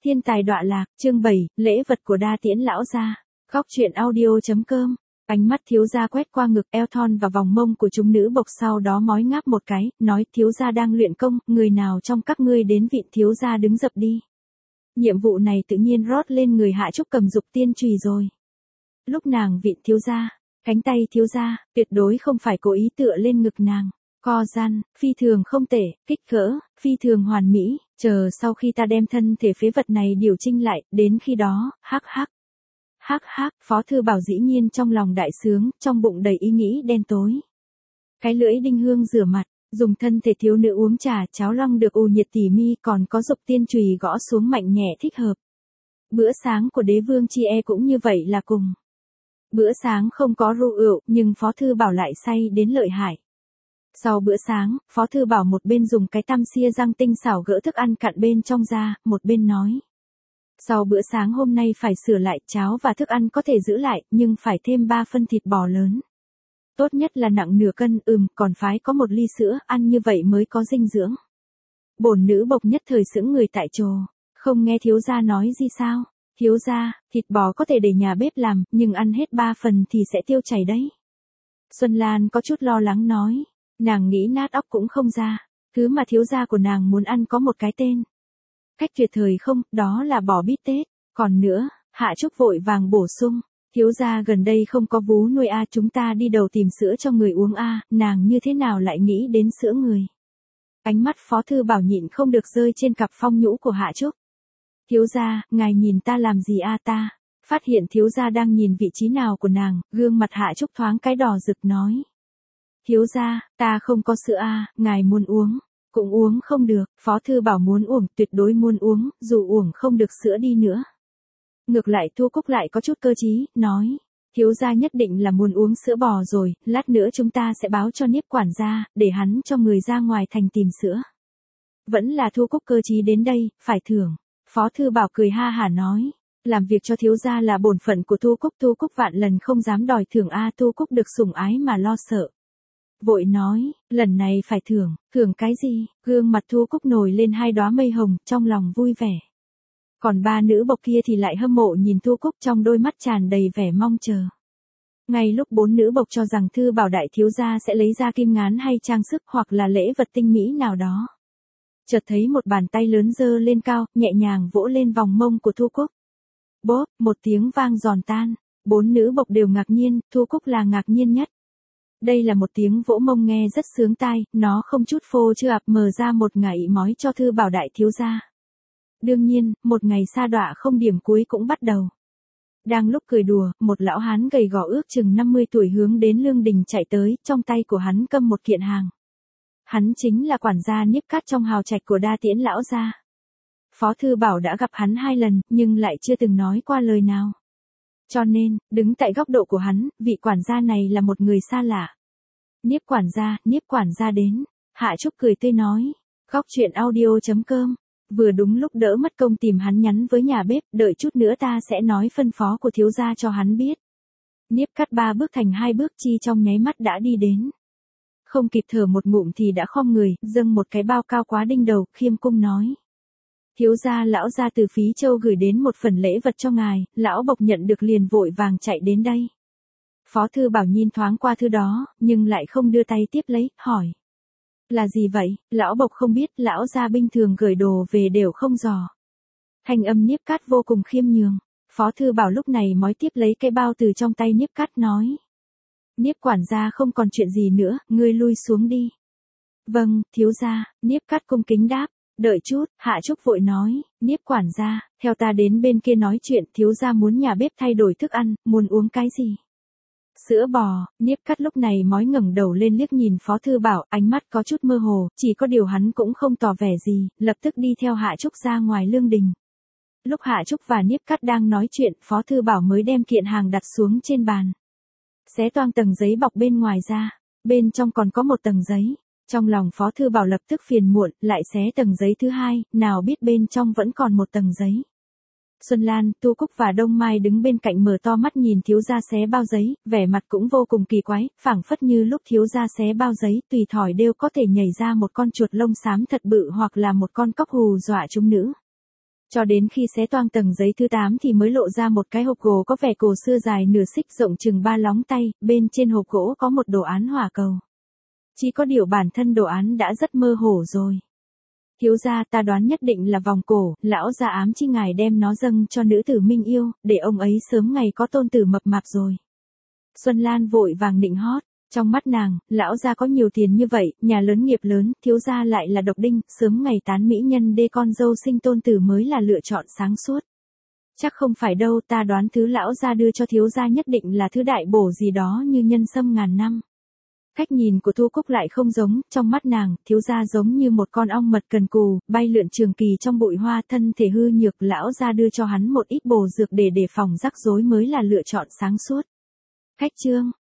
Thiên tài đọa lạc, chương 7, lễ vật của Đa Tiễn lão gia. Góc truyện audio.com. Ánh mắt thiếu gia quét qua ngực, eo thon và vòng mông của chúng nữ bộc, sau đó mói ngáp một cái, nói thiếu gia đang luyện công, người nào trong các ngươi đến vịn thiếu gia đứng dập đi. Nhiệm vụ này tự nhiên rót lên người Hạ Trúc Cầm dục tiên chùy rồi. Lúc nàng vịn thiếu gia, cánh tay thiếu gia, tuyệt đối không phải cố ý tựa lên ngực nàng. Co gian, phi thường không tệ, kích cỡ, phi thường hoàn mỹ, chờ sau khi ta đem thân thể phế vật này điều chỉnh lại, đến khi đó, hắc hắc. Hắc hắc, Phó Thư Bảo dĩ nhiên trong lòng đại sướng, trong bụng đầy ý nghĩ đen tối. Cái lưỡi đinh hương rửa mặt, dùng thân thể thiếu nữ uống trà, cháo long được ù nhiệt tỉ mi, còn có dục tiên chùy gõ xuống mạnh nhẹ thích hợp. Bữa sáng của đế vương chi e cũng như vậy là cùng. Bữa sáng không có rượu ựu, nhưng Phó Thư Bảo lại say đến lợi hại. Sau bữa sáng, Phó Thư Bảo một bên dùng cái tăm xia răng tinh xảo gỡ thức ăn cặn bên trong ra, một bên nói. Sau bữa sáng hôm nay phải sửa lại, cháo và thức ăn có thể giữ lại, nhưng phải thêm 3 phân thịt bò lớn. Tốt nhất là nặng nửa cân, còn phải có 1 ly sữa, ăn như vậy mới có dinh dưỡng. Bổn nữ bộc nhất thời sững người tại chỗ, không nghe thiếu gia nói gì sao? Thiếu gia, thịt bò có thể để nhà bếp làm, nhưng ăn hết 3 phần thì sẽ tiêu chảy đấy. Xuân Lan có chút lo lắng nói. Nàng nghĩ nát óc cũng không ra, thứ mà thiếu gia của nàng muốn ăn có một cái tên. Cách tuyệt thời không, đó là bò bít tết. Còn nữa, Hạ Trúc vội vàng bổ sung, thiếu gia gần đây không có vú nuôi chúng ta đi đầu tìm sữa cho người uống nàng như thế nào lại nghĩ đến sữa người. Ánh mắt Phó Thư Bảo nhịn không được rơi trên cặp phong nhũ của Hạ Trúc. Thiếu gia, ngài nhìn ta làm gì ta? Phát hiện thiếu gia đang nhìn vị trí nào của nàng, gương mặt Hạ Trúc thoáng cái đỏ rực nói. Thiếu gia, ta không có sữa ngài muốn uống, cũng uống không được, Phó Thư Bảo muốn uống, tuyệt đối muốn uống, dù uống không được sữa đi nữa. Ngược lại Thu Cúc lại có chút cơ trí, nói, thiếu gia nhất định là muốn uống sữa bò rồi, lát nữa chúng ta sẽ báo cho Niếp quản gia, để hắn cho người ra ngoài thành tìm sữa. Vẫn là Thu Cúc cơ trí đến đây, phải thưởng. Phó Thư Bảo cười ha hả nói, làm việc cho thiếu gia là bổn phận của Thu Cúc vạn lần không dám đòi thưởng Thu Cúc được sủng ái mà lo sợ. Vội nói, lần này phải thưởng cái gì? Gương mặt Thu Cúc nổi lên 2 đóa mây hồng, trong lòng vui vẻ. Còn 3 nữ bộc kia thì lại hâm mộ nhìn Thu Cúc trong đôi mắt tràn đầy vẻ mong chờ. Ngay lúc 4 nữ bộc cho rằng Thư Bảo đại thiếu gia sẽ lấy ra kim ngán hay trang sức hoặc là lễ vật tinh mỹ nào đó. Chợt thấy một bàn tay lớn giơ lên cao, nhẹ nhàng vỗ lên vòng mông của Thu Cúc. Bốp, một tiếng vang giòn tan. 4 nữ bộc đều ngạc nhiên, Thu Cúc là ngạc nhiên nhất. Đây là một tiếng vỗ mông nghe rất sướng tai, nó không chút phô trương mở ra một ngày mói cho Thư Bảo đại thiếu gia. Đương nhiên, một ngày sa đọa không điểm cuối cũng bắt đầu. Đang lúc cười đùa, một lão hán gầy gò ước chừng 50 tuổi hướng đến lương đình chạy tới, trong tay của hắn cầm một kiện hàng. Hắn chính là quản gia Niếp Cát trong hào trạch của Đa Tiễn lão gia. Phó Thư Bảo đã gặp hắn 2 lần, nhưng lại chưa từng nói qua lời nào. Cho nên, đứng tại góc độ của hắn, vị quản gia này là một người xa lạ. Niếp quản gia đến. Hạ Trúc cười tươi nói. Góc truyện audio.com. Vừa đúng lúc đỡ mất công tìm hắn nhắn với nhà bếp, đợi chút nữa ta sẽ nói phân phó của thiếu gia cho hắn biết. Niếp Cát 3 bước thành 2 bước chi trong nháy mắt đã đi đến. Không kịp thở một ngụm thì đã khom người, dâng một cái bao cao quá đinh đầu, khiêm cung nói. Thiếu gia lão gia từ Phí Châu gửi đến một phần lễ vật cho ngài, lão bộc nhận được liền vội vàng chạy đến đây. Phó Thư Bảo nhìn thoáng qua thứ đó, nhưng lại không đưa tay tiếp lấy, hỏi. Là gì vậy? Lão bộc không biết, lão gia bình thường gửi đồ về đều không dò. Thanh âm Niếp Cát vô cùng khiêm nhường. Phó Thư Bảo lúc này mói tiếp lấy cái bao từ trong tay Niếp Cát nói. Niếp quản gia không còn chuyện gì nữa, ngươi lui xuống đi. Vâng, thiếu gia, Niếp Cát cung kính đáp. Đợi chút, Hạ Trúc vội nói, Niếp quản gia, theo ta đến bên kia nói chuyện, thiếu gia muốn nhà bếp thay đổi thức ăn, muốn uống cái gì? Sữa bò. Niếp Cát lúc này mói ngẩng đầu lên liếc nhìn Phó Thư Bảo, ánh mắt có chút mơ hồ, chỉ có điều hắn cũng không tỏ vẻ gì, lập tức đi theo Hạ Trúc ra ngoài lương đình. Lúc Hạ Trúc và Niếp Cát đang nói chuyện, Phó Thư Bảo mới đem kiện hàng đặt xuống trên bàn. Xé toang tầng giấy bọc bên ngoài ra, bên trong còn có một tầng giấy. Trong lòng Phó Thư Bảo lập tức phiền muộn, lại xé tầng giấy thứ 2, nào biết bên trong vẫn còn một tầng giấy. Xuân Lan, Tu Cúc và Đông Mai đứng bên cạnh mở to mắt nhìn thiếu gia xé bao giấy, vẻ mặt cũng vô cùng kỳ quái, phảng phất như lúc thiếu gia xé bao giấy, tùy thỏi đều có thể nhảy ra một con chuột lông xám thật bự hoặc là một con cóc hù dọa chúng nữ. Cho đến khi xé toang tầng giấy thứ 8 thì mới lộ ra một cái hộp gỗ có vẻ cổ xưa dài nửa xích rộng chừng 3 lóng tay, bên trên hộp gỗ có một đồ án hỏa cầu. Chỉ có điều bản thân đồ án đã rất mơ hồ rồi. Thiếu gia, ta đoán nhất định là vòng cổ, lão gia ám chi ngài đem nó dâng cho nữ tử Minh Yêu, để ông ấy sớm ngày có tôn tử mập mạp rồi. Xuân Lan vội vàng nịnh hót, trong mắt nàng, lão gia có nhiều tiền như vậy, nhà lớn nghiệp lớn, thiếu gia lại là độc đinh, sớm ngày tán mỹ nhân đê con dâu sinh tôn tử mới là lựa chọn sáng suốt. Chắc không phải đâu, ta đoán thứ lão gia đưa cho thiếu gia nhất định là thứ đại bổ gì đó như nhân sâm ngàn năm. Cách nhìn của Thu Cúc lại không giống, trong mắt nàng, thiếu gia giống như một con ong mật cần cù, bay lượn trường kỳ trong bụi hoa, thân thể hư nhược, lão gia đưa cho hắn một ít bổ dược để đề phòng rắc rối mới là lựa chọn sáng suốt. Khách trương,